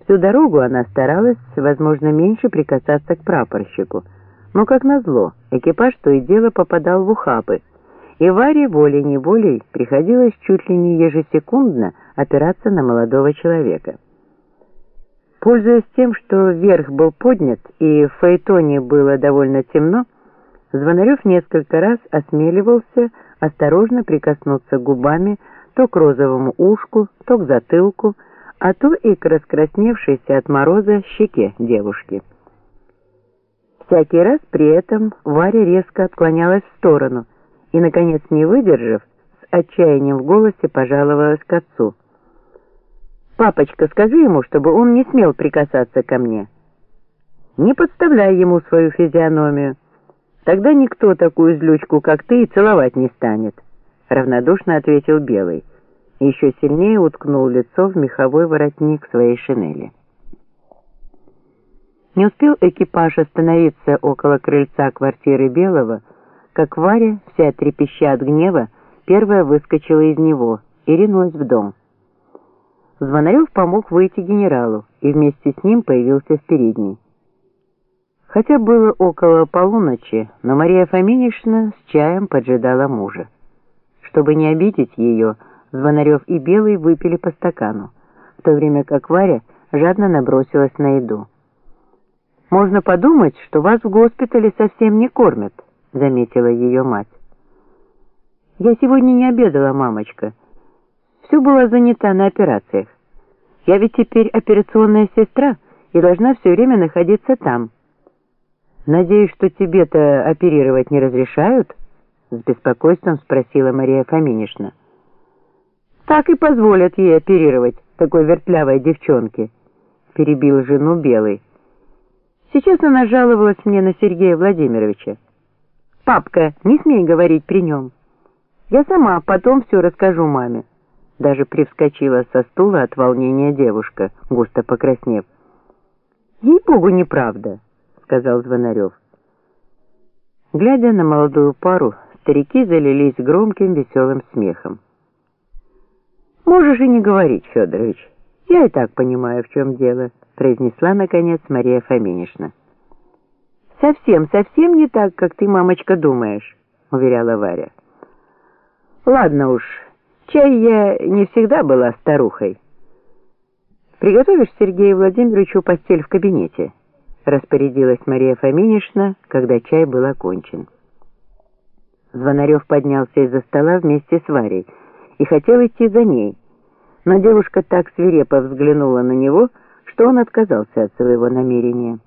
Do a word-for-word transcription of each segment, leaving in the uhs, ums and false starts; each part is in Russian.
Всю дорогу она старалась, возможно, меньше прикасаться к прапорщику, но, как назло, экипаж то и дело попадал в ухабы, и Варе волей-неволей приходилось чуть ли не ежесекундно опираться на молодого человека. Пользуясь тем, что верх был поднят и в фаэтоне было довольно темно, Звонарев несколько раз осмеливался осторожно прикоснуться губами то к розовому ушку, то к затылку, а то и к раскрасневшейся от мороза щеке девушки. Всякий раз при этом Варя резко отклонялась в сторону и, наконец, не выдержав, с отчаянием в голосе пожаловалась к отцу. «Папочка, скажи ему, чтобы он не смел прикасаться ко мне. Не подставляй ему свою физиономию. Тогда никто такую злючку, как ты, и целовать не станет», — равнодушно ответил Белый и еще сильнее уткнул лицо в меховой воротник своей шинели. Не успел экипаж остановиться около крыльца квартиры Белого, как Варя, вся трепеща от гнева, первая выскочила из него и ринулась в дом. Звонарев помог выйти генералу и вместе с ним появился в передней. Хотя было около полуночи, но Мария Фоминишна с чаем поджидала мужа. Чтобы не обидеть ее, Звонарев и Белый выпили по стакану, в то время как Варя жадно набросилась на еду. «Можно подумать, что вас в госпитале совсем не кормят», — заметила ее мать. «Я сегодня не обедала, мамочка. Все была занята на операциях. Я ведь теперь операционная сестра и должна все время находиться там». «Надеюсь, что тебе-то оперировать не разрешают?» — с беспокойством спросила Мария Фоминишна. «Так и позволят ей оперировать такой вертлявой девчонке», — перебил жену Белый. «Сейчас она жаловалась мне на Сергея Владимировича. Папка, не смей говорить при нем. Я сама потом все расскажу маме». Даже привскочила со стула от волнения девушка, густо покраснев. «Ей-богу, неправда», — сказал Звонарев. Глядя на молодую пару, старики залились громким веселым смехом. «Можешь и не говорить, Федорович. Я и так понимаю, в чем дело», — произнесла, наконец, Мария Фоминишна. «Совсем, совсем не так, как ты, мамочка, думаешь», — уверяла Варя. «Ладно уж, чай я не всегда была старухой. Приготовишь Сергею Владимировичу постель в кабинете», — распорядилась Мария Фоминишна, когда чай был окончен. Звонарев поднялся из-за стола вместе с Варей и хотел идти за ней, но девушка так свирепо взглянула на него, что он отказался от своего намерения.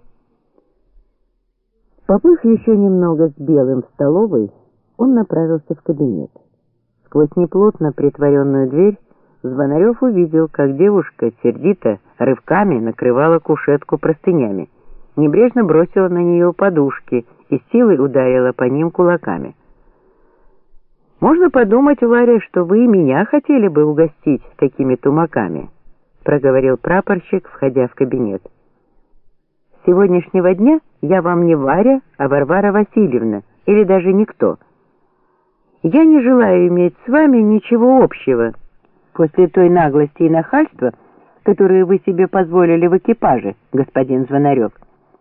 Побыв еще немного с Белым в столовой, он направился в кабинет. Сквозь неплотно притворенную дверь Звонарев увидел, как девушка сердито рывками накрывала кушетку простынями, небрежно бросила на нее подушки и с силой ударила по ним кулаками. «Можно подумать, Варя, что вы и меня хотели бы угостить такими тумаками», — проговорил прапорщик, входя в кабинет. «С сегодняшнего дня я вам не Варя, а Варвара Васильевна, или даже никто. Я не желаю иметь с вами ничего общего после той наглости и нахальства, которые вы себе позволили в экипаже, господин Звонарев.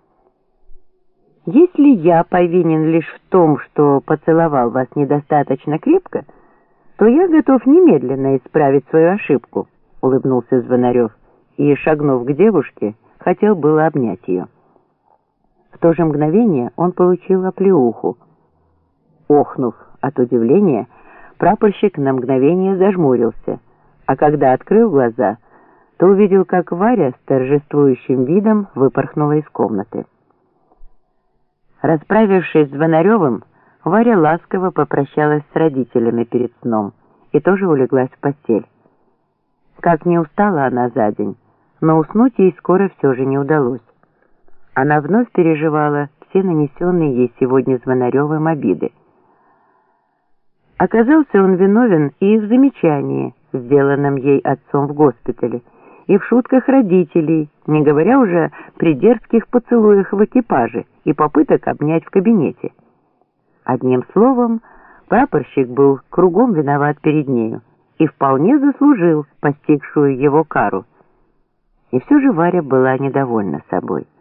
Если я повинен лишь в том, что поцеловал вас недостаточно крепко, то я готов немедленно исправить свою ошибку», — улыбнулся Звонарев и, шагнув к девушке, хотел было обнять ее. В то же мгновение он получил оплеуху. Охнув от удивления, прапорщик на мгновение зажмурился, а когда открыл глаза, то увидел, как Варя с торжествующим видом выпорхнула из комнаты. Расправившись с Звонаревым, Варя ласково попрощалась с родителями перед сном и тоже улеглась в постель. Как не устала она за день, но уснуть ей скоро все же не удалось. Она вновь переживала все нанесенные ей сегодня Звонаревым обиды. Оказался он виновен и в замечании, сделанном ей отцом в госпитале, и в шутках родителей, не говоря уже при дерзких поцелуях в экипаже и попыток обнять в кабинете. Одним словом, прапорщик был кругом виноват перед нею и вполне заслужил постигшую его кару. И все же Варя была недовольна собой.